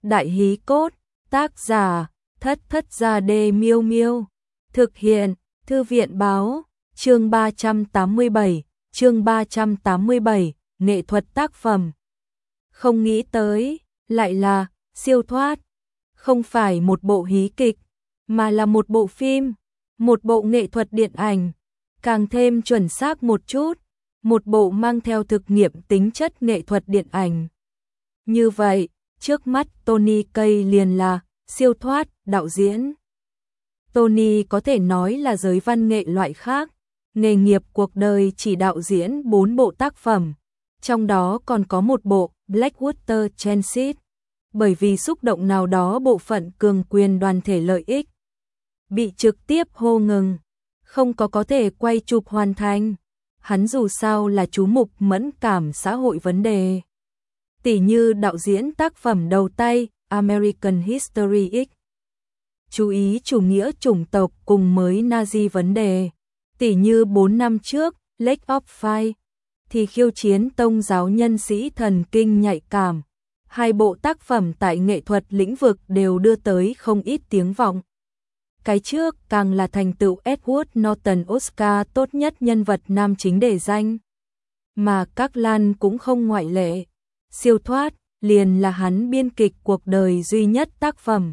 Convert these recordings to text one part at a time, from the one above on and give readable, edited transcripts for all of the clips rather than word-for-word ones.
Đại hí cốt, tác giả, Thất Thất Gia Đê Miêu Miêu. Thực hiện, Thư viện báo, chương 387, nghệ thuật tác phẩm. Không nghĩ tới, lại là, siêu thoát. Không phải một bộ hí kịch, mà là một bộ phim, một bộ nghệ thuật điện ảnh. Càng thêm chuẩn xác một chút, một bộ mang theo thực nghiệm tính chất nghệ thuật điện ảnh. Như vậy, trước mắt Tony Kaye liền là siêu thoát đạo diễn. Tony có thể nói là giới văn nghệ loại khác, nghề nghiệp cuộc đời chỉ đạo diễn 4 bộ tác phẩm, trong đó còn có một bộ Blackwater Transit, bởi vì xúc động nào đó bộ phận cường quyền đoàn thể lợi ích bị trực tiếp hô ngừng, không có thể quay chụp hoàn thành. Hắn dù sao là chú mục mẫn cảm xã hội vấn đề. Tỉ như đạo diễn tác phẩm đầu tay American History X, chú ý chủ nghĩa chủng tộc cùng mới Nazi vấn đề. Tỉ như 4 năm trước Lake of Fire thì khiêu chiến tôn giáo nhân sĩ thần kinh nhạy cảm. Hai bộ tác phẩm tại nghệ thuật lĩnh vực đều đưa tới không ít tiếng vọng. Cái trước càng là thành tựu Edward Norton Oscar tốt nhất nhân vật nam chính đề danh. Mà các Lan cũng không ngoại lệ. Siêu thoát liền là hắn biên kịch cuộc đời duy nhất tác phẩm.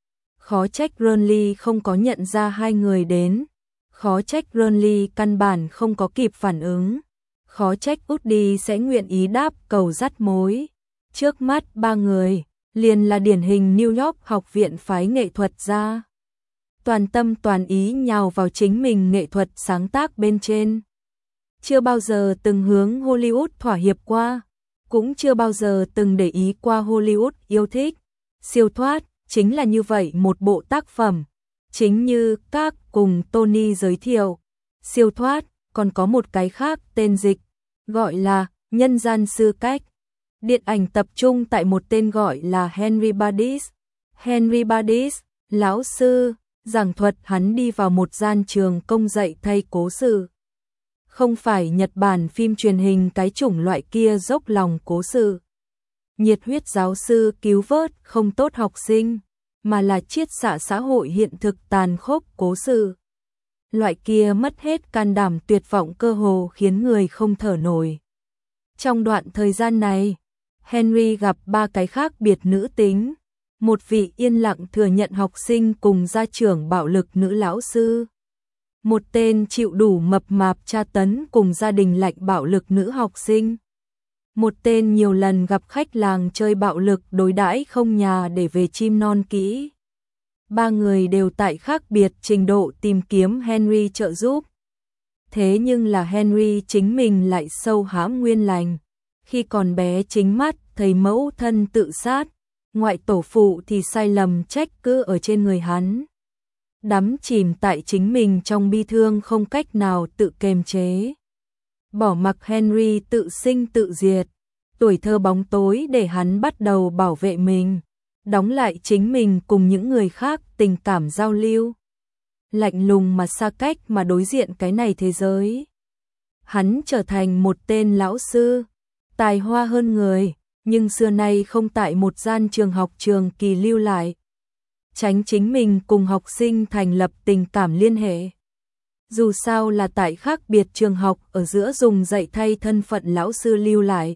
Khó trách Ronley không có nhận ra hai người đến. Khó trách Ronley căn bản không có kịp phản ứng. Khó trách Woody sẽ nguyện ý đáp cầu dắt mối. Trước mắt ba người, liền là điển hình New York học viện phái nghệ thuật ra. Toàn tâm toàn ý nhào vào chính mình nghệ thuật sáng tác bên trên. Chưa bao giờ từng hướng Hollywood thỏa hiệp qua, cũng chưa bao giờ từng để ý qua Hollywood yêu thích. Siêu thoát, chính là như vậy một bộ tác phẩm. Chính như các cùng Tony giới thiệu, siêu thoát còn có một cái khác tên dịch, gọi là nhân gian sư cách. Điện ảnh tập trung tại một tên gọi là Henry Badis. Henry Badis, lão sư, giảng thuật hắn đi vào một gian trường công dạy thay cố sự. Không phải Nhật Bản phim truyền hình cái chủng loại kia dốc lòng cố sự. Nhiệt huyết giáo sư cứu vớt không tốt học sinh, mà là chiết xạ xã hội hiện thực tàn khốc cố sự. Loại kia mất hết can đảm tuyệt vọng cơ hồ khiến người không thở nổi. Trong đoạn thời gian này, Henry gặp ba cái khác biệt nữ tính. Một vị yên lặng thừa nhận học sinh cùng gia trưởng bạo lực nữ lão sư. Một tên chịu đủ mập mạp tra tấn cùng gia đình lạnh bạo lực nữ học sinh. Một tên nhiều lần gặp khách làng chơi bạo lực đối đãi không nhà để về chim non kỹ. Ba người đều tại khác biệt trình độ tìm kiếm Henry trợ giúp. Thế nhưng là Henry chính mình lại sâu hãm nguyên lành. Khi còn bé chính mắt thấy mẫu thân tự sát, ngoại tổ phụ thì sai lầm trách cứ ở trên người hắn. Đắm chìm tại chính mình trong bi thương không cách nào tự kiềm chế. Bỏ mặc Henry tự sinh tự diệt. Tuổi thơ bóng tối để hắn bắt đầu bảo vệ mình, đóng lại chính mình cùng những người khác tình cảm giao lưu. Lạnh lùng mà xa cách mà đối diện cái này thế giới. Hắn trở thành một tên lão sư, tài hoa hơn người, nhưng xưa nay không tại một gian trường học trường kỳ lưu lại. Tránh chính mình cùng học sinh thành lập tình cảm liên hệ. Dù sao là tại khác biệt trường học ở giữa dùng dạy thay thân phận lão sư lưu lại.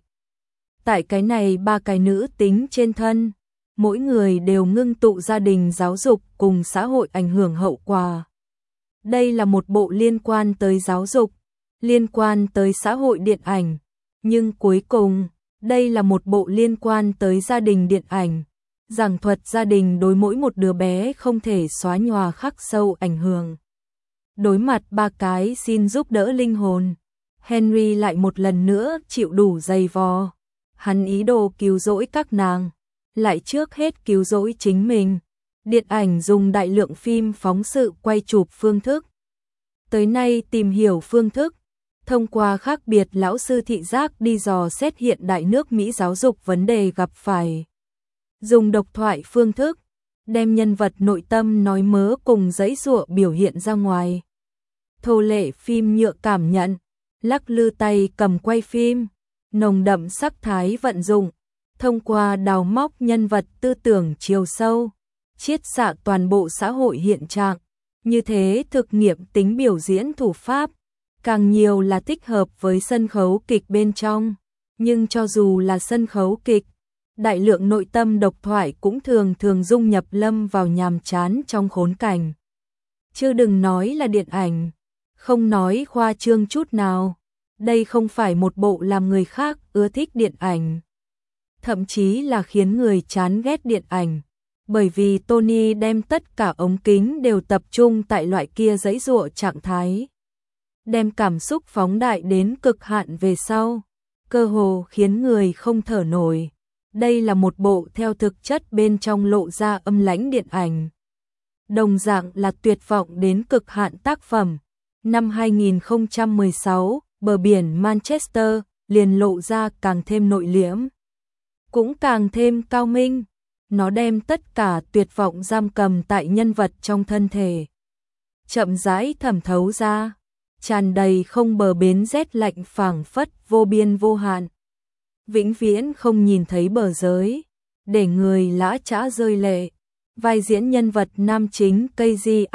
Tại cái này ba cái nữ tính trên thân, mỗi người đều ngưng tụ gia đình giáo dục cùng xã hội ảnh hưởng hậu quả. Đây là một bộ liên quan tới giáo dục, liên quan tới xã hội điện ảnh, nhưng cuối cùng, đây là một bộ liên quan tới gia đình điện ảnh, giảng thuật gia đình đối mỗi một đứa bé không thể xóa nhòa khắc sâu ảnh hưởng. Đối mặt ba cái xin giúp đỡ linh hồn, Henry lại một lần nữa chịu đủ dày vò. Hắn ý đồ cứu rỗi các nàng, lại trước hết cứu rỗi chính mình. Điện ảnh dùng đại lượng phim phóng sự quay chụp phương thức. Tới nay tìm hiểu phương thức, thông qua khác biệt lão sư thị giác đi dò xét hiện đại nước Mỹ giáo dục vấn đề gặp phải. Dùng độc thoại phương thức, đem nhân vật nội tâm nói mớ cùng giãy giụa biểu hiện ra ngoài. Thô lệ phim nhựa cảm nhận, lắc lư tay cầm quay phim, nồng đậm sắc thái vận dụng, thông qua đào móc nhân vật tư tưởng chiều sâu, chiết xạ toàn bộ xã hội hiện trạng. Như thế thực nghiệm tính biểu diễn thủ pháp, càng nhiều là thích hợp với sân khấu kịch bên trong. Nhưng cho dù là sân khấu kịch, đại lượng nội tâm độc thoại cũng thường thường dung nhập lâm vào nhàm chán trong khốn cảnh. Chứ đừng nói là điện ảnh, không nói khoa trương chút nào. Đây không phải một bộ làm người khác ưa thích điện ảnh, thậm chí là khiến người chán ghét điện ảnh. Bởi vì Tony đem tất cả ống kính đều tập trung tại loại kia giãy giụa trạng thái, đem cảm xúc phóng đại đến cực hạn về sau, cơ hồ khiến người không thở nổi. Đây là một bộ theo thực chất bên trong lộ ra âm lãnh điện ảnh. Đồng dạng là tuyệt vọng đến cực hạn tác phẩm. Năm 2016, bờ biển Manchester liền lộ ra càng thêm nội liễm, cũng càng thêm cao minh. Nó đem tất cả tuyệt vọng giam cầm tại nhân vật trong thân thể, chậm rãi thẩm thấu ra, tràn đầy không bờ bến rét lạnh phảng phất vô biên vô hạn, vĩnh viễn không nhìn thấy bờ giới, để người lã chã rơi lệ. Vai diễn nhân vật nam chính Casey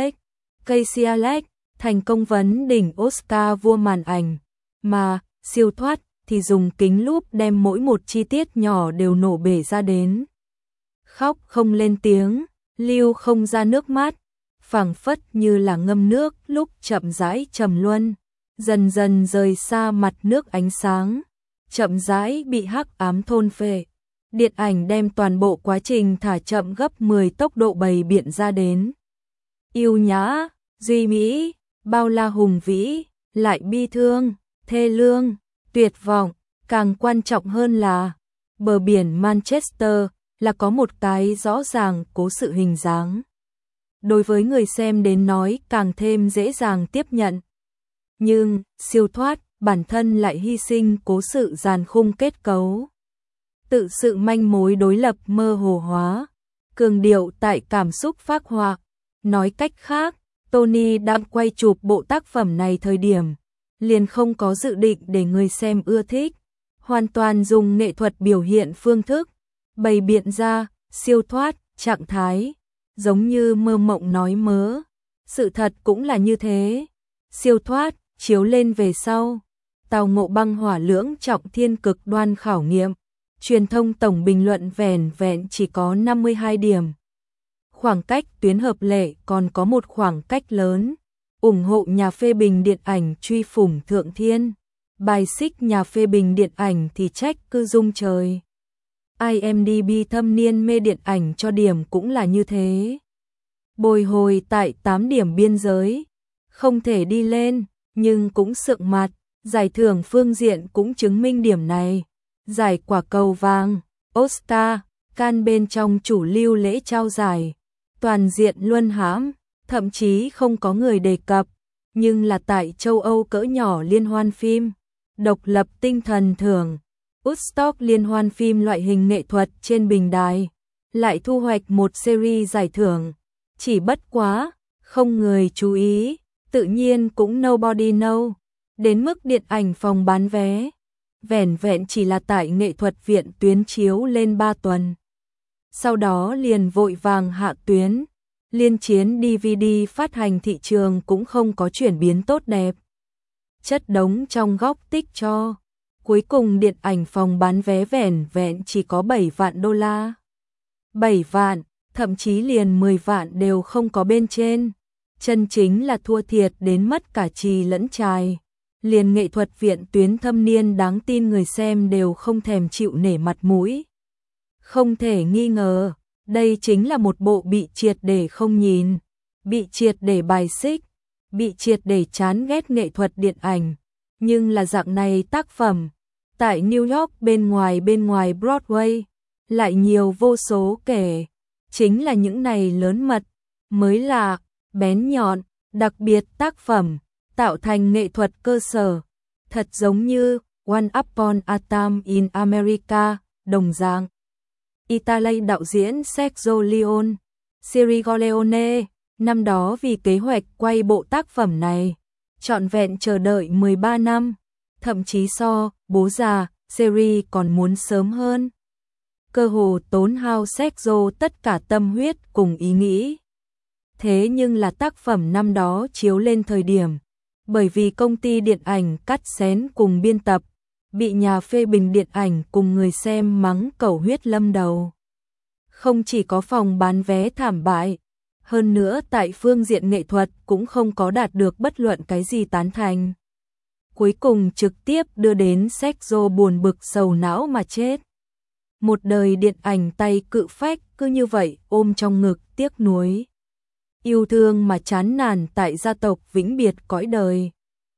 Affleck thành công vấn đỉnh Oscar vua màn ảnh, mà siêu thoát thì dùng kính lúp đem mỗi một chi tiết nhỏ đều nổ bể ra đến. Khóc không lên tiếng, lưu không ra nước mắt, phảng phất như là ngâm nước lúc chậm rãi trầm luân, dần dần rời xa mặt nước ánh sáng, chậm rãi bị hắc ám thôn phệ. Điện ảnh đem toàn bộ quá trình thả chậm gấp 10 tốc độ bày biện ra đến. Yêu nhã, duy mỹ, bao la hùng vĩ, lại bi thương, thê lương, tuyệt vọng, càng quan trọng hơn là bờ biển Manchester là có một cái rõ ràng cố sự hình dáng. Đối với người xem đến nói càng thêm dễ dàng tiếp nhận. Nhưng, siêu thoát, bản thân lại hy sinh cố sự dàn khung kết cấu. Tự sự manh mối đối lập mơ hồ hóa, cường điệu tại cảm xúc phác họa. Nói cách khác, Tony đang quay chụp bộ tác phẩm này thời điểm, liền không có dự định để người xem ưa thích, hoàn toàn dùng nghệ thuật biểu hiện phương thức, bày biện ra, siêu thoát, trạng thái, giống như mơ mộng nói mớ. Sự thật cũng là như thế. Siêu thoát, chiếu lên về sau, tàu ngộ băng hỏa lưỡng trọng thiên cực đoan khảo nghiệm, truyền thông tổng bình luận vẻn vẹn chỉ có 52 điểm. Khoảng cách tuyến hợp lệ còn có một khoảng cách lớn, ủng hộ nhà phê bình điện ảnh truy phủng thượng thiên, bài xích nhà phê bình điện ảnh thì trách cư rung trời. IMDb thâm niên mê điện ảnh cho điểm cũng là như thế. Bồi hồi tại 8 điểm biên giới, không thể đi lên, nhưng cũng sượng mặt, giải thưởng phương diện cũng chứng minh điểm này. Giải quả cầu vàng, Oscar, Cannes bên trong chủ lưu lễ trao giải, toàn diện luân hãm, thậm chí không có người đề cập, nhưng là tại châu Âu cỡ nhỏ liên hoan phim, độc lập tinh thần thưởng, Woodstock liên hoan phim loại hình nghệ thuật trên bình đài, lại thu hoạch một series giải thưởng, chỉ bất quá, không người chú ý, tự nhiên cũng nobody know, đến mức điện ảnh phòng bán vé, vẻn vẹn chỉ là tại nghệ thuật viện tuyến chiếu lên 3 tuần. Sau đó liền vội vàng hạ tuyến, liên chiến DVD phát hành thị trường cũng không có chuyển biến tốt đẹp. Chất đống trong góc tích cho. Cuối cùng điện ảnh phòng bán vé vẻn vẹn chỉ có 7 vạn đô la. 7 vạn, thậm chí liền 10 vạn đều không có bên trên. Chân chính là thua thiệt đến mất cả trì lẫn trài. Liền nghệ thuật viện tuyến thâm niên đáng tin người xem đều không thèm chịu nể mặt mũi. Không thể nghi ngờ, đây chính là một bộ bị triệt để không nhìn, bị triệt để bài xích, bị triệt để chán ghét nghệ thuật điện ảnh. Nhưng là dạng này tác phẩm, tại New York bên ngoài Broadway, lại nhiều vô số kể, chính là những này lớn mật, mới lạ, bén nhọn, đặc biệt tác phẩm, tạo thành nghệ thuật cơ sở, thật giống như Once Upon a Time in America, đồng dạng. Italy đạo diễn Sergio Leone, Sergio Leone, năm đó vì kế hoạch quay bộ tác phẩm này, trọn vẹn chờ đợi 13 năm, thậm chí so, bố già, series còn muốn sớm hơn. cơ hồ tốn hao Sergio tất cả tâm huyết cùng ý nghĩ. Thế nhưng là tác phẩm năm đó chiếu lên thời điểm, bởi vì công ty điện ảnh cắt xén cùng biên tập, bị nhà phê bình điện ảnh cùng người xem mắng cẩu huyết lâm đầu. Không chỉ có phòng bán vé thảm bại, hơn nữa tại phương diện nghệ thuật cũng không có đạt được bất luận cái gì tán thành. Cuối cùng trực tiếp đưa đến Sergio buồn bực sầu não mà chết. Một đời điện ảnh tay cự phách cứ như vậy ôm trong ngực tiếc nuối. Yêu thương mà chán nản tại gia tộc vĩnh biệt cõi đời.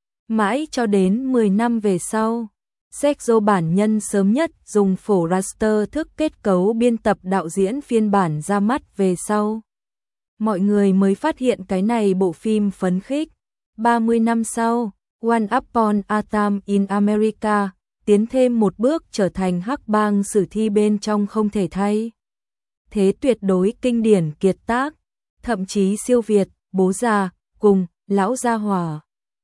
Mãi cho đến 10 năm về sau, Sergio bản nhân sớm nhất dùng phổ raster thức kết cấu biên tập đạo diễn phiên bản ra mắt về sau. Mọi người mới phát hiện cái này bộ phim phấn khích. 30 năm sau, Once Upon a Time in America tiến thêm một bước trở thành hắc bang sử thi bên trong không thể thay. Thế tuyệt đối kinh điển kiệt tác, thậm chí siêu việt, bố già, cùng, lão gia hỏa.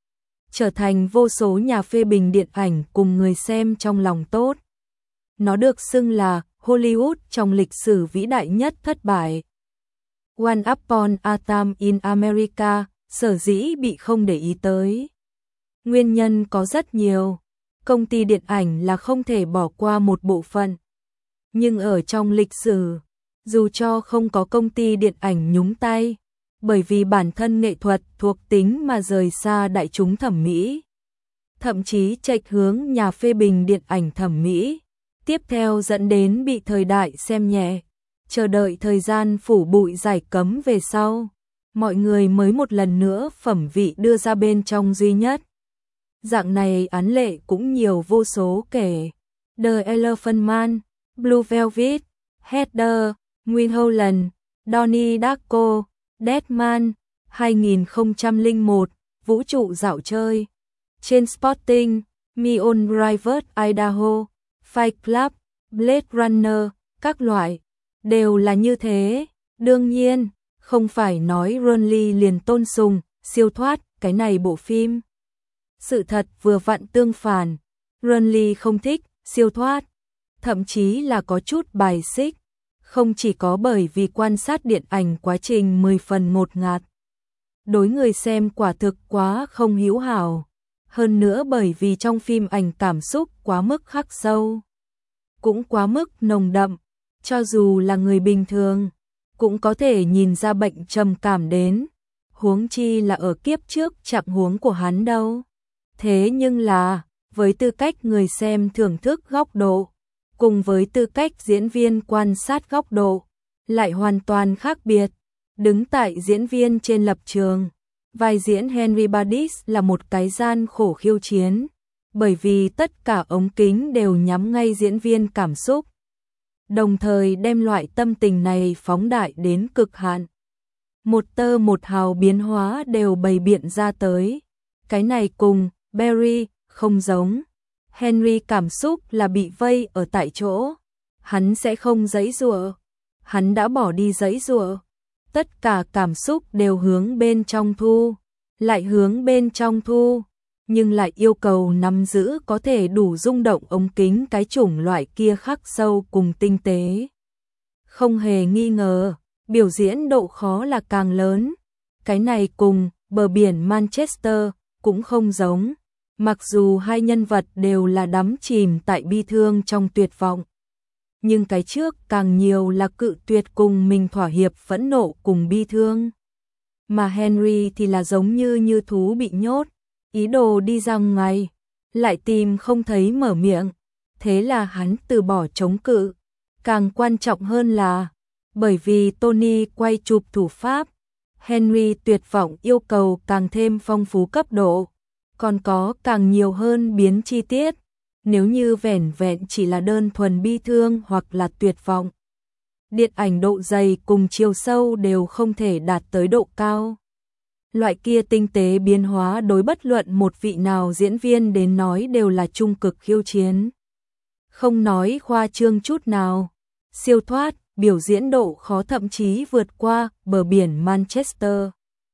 Trở thành vô số nhà phê bình điện ảnh cùng người xem trong lòng tốt. Nó được xưng là Hollywood trong lịch sử vĩ đại nhất thất bại. Once Upon a Time in America sở dĩ bị không để ý tới. Nguyên nhân có rất nhiều. Công ty điện ảnh là không thể bỏ qua một bộ phận. Nhưng ở trong lịch sử, dù cho không có công ty điện ảnh nhúng tay, bởi vì bản thân nghệ thuật thuộc tính mà rời xa đại chúng thẩm mỹ, thậm chí chệch hướng nhà phê bình điện ảnh thẩm mỹ, tiếp theo dẫn đến bị thời đại xem nhẹ, chờ đợi thời gian phủ bụi giải cấm về sau, mọi người mới một lần nữa phẩm vị đưa ra bên trong duy nhất. Dạng này án lệ cũng nhiều vô số kể. The Elephant Man, Blue Velvet, Heather, Mulholland, Donnie Darko, Deadman, 2001, Vũ trụ dạo chơi, Trainspotting, Me on Private Idaho, Fight Club, Blade Runner, các loại, đều là như thế. Đương nhiên, không phải nói Ronly liền tôn sùng, siêu thoát, cái này bộ phim. Sự thật vừa vặn tương phản, Ronly không thích, siêu thoát, thậm chí là có chút bài xích, không chỉ có bởi vì quan sát điện ảnh quá trình 10 phần ngột ngạt. Đối người xem quả thực quá không hữu hảo, hơn nữa bởi vì trong phim ảnh cảm xúc quá mức khắc sâu, cũng quá mức nồng đậm, cho dù là người bình thường, cũng có thể nhìn ra bệnh trầm cảm đến, huống chi là ở kiếp trước trạng huống của hắn đâu. Thế nhưng là, với tư cách người xem thưởng thức góc độ, cùng với tư cách diễn viên quan sát góc độ, lại hoàn toàn khác biệt. Đứng tại diễn viên trên lập trường, vai diễn Henry Badis là một cái gian khổ khiêu chiến, bởi vì tất cả ống kính đều nhắm ngay diễn viên cảm xúc, đồng thời đem loại tâm tình này phóng đại đến cực hạn. Một tơ một hào biến hóa đều bày biện ra tới. Cái này cùng Barry không giống. Henry cảm xúc là bị vây ở tại chỗ, hắn sẽ không giãy giụa, hắn đã bỏ đi giãy giụa, tất cả cảm xúc đều hướng bên trong thu, lại hướng bên trong thu, nhưng lại yêu cầu nắm giữ có thể đủ rung động ống kính cái chủng loại kia khắc sâu cùng tinh tế. Không hề nghi ngờ, biểu diễn độ khó là càng lớn. Cái này cùng Bờ biển Manchester cũng không giống. Mặc dù hai nhân vật đều là đắm chìm tại bi thương trong tuyệt vọng, nhưng cái trước càng nhiều là cự tuyệt cùng mình thỏa hiệp phẫn nộ cùng bi thương. Mà Henry thì là giống như thú bị nhốt, ý đồ đi ra ngoài, lại tìm không thấy mở miệng, thế là hắn từ bỏ chống cự. Càng quan trọng hơn là, bởi vì Tony quay chụp thủ pháp, Henry tuyệt vọng yêu cầu càng thêm phong phú cấp độ, còn có càng nhiều hơn biến chi tiết. Nếu như vẻn vẹn chỉ là đơn thuần bi thương hoặc là tuyệt vọng, điện ảnh độ dày cùng chiều sâu đều không thể đạt tới độ cao. Loại kia tinh tế biến hóa đối bất luận một vị nào diễn viên đến nói đều là trung cực khiêu chiến. Không nói khoa trương chút nào, siêu thoát, biểu diễn độ khó thậm chí vượt qua Bờ biển Manchester.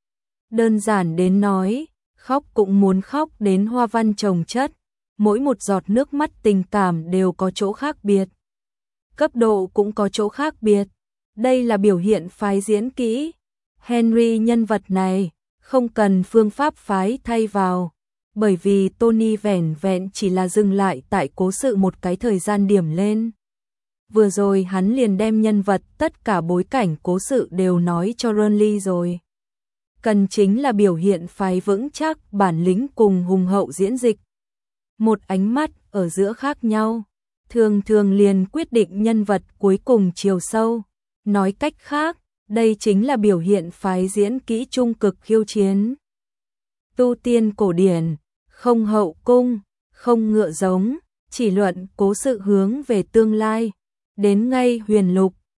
Đơn giản đến nói, khóc cũng muốn khóc đến hoa văn chồng chất, mỗi một giọt nước mắt tình cảm đều có chỗ khác biệt. cấp độ cũng có chỗ khác biệt. Đây là biểu hiện phái diễn kỹ. Henry nhân vật này không cần phương pháp phái thay vào, bởi vì Tony vẻn vẹn chỉ là dừng lại tại cố sự một cái thời gian điểm lên. Vừa rồi hắn liền đem nhân vật tất cả bối cảnh cố sự đều nói cho Ronly rồi. Cần chính là biểu hiện phái vững chắc bản lĩnh cùng hùng hậu diễn dịch. Một ánh mắt ở giữa khác nhau, thường thường liền quyết định nhân vật cuối cùng chiều sâu. Nói cách khác, đây chính là biểu hiện phái diễn kỹ trung cực khiêu chiến. Tu tiên cổ điển, không hậu cung, không ngựa giống, chỉ luận cố sự hướng về tương lai. Đến ngay huyền lục,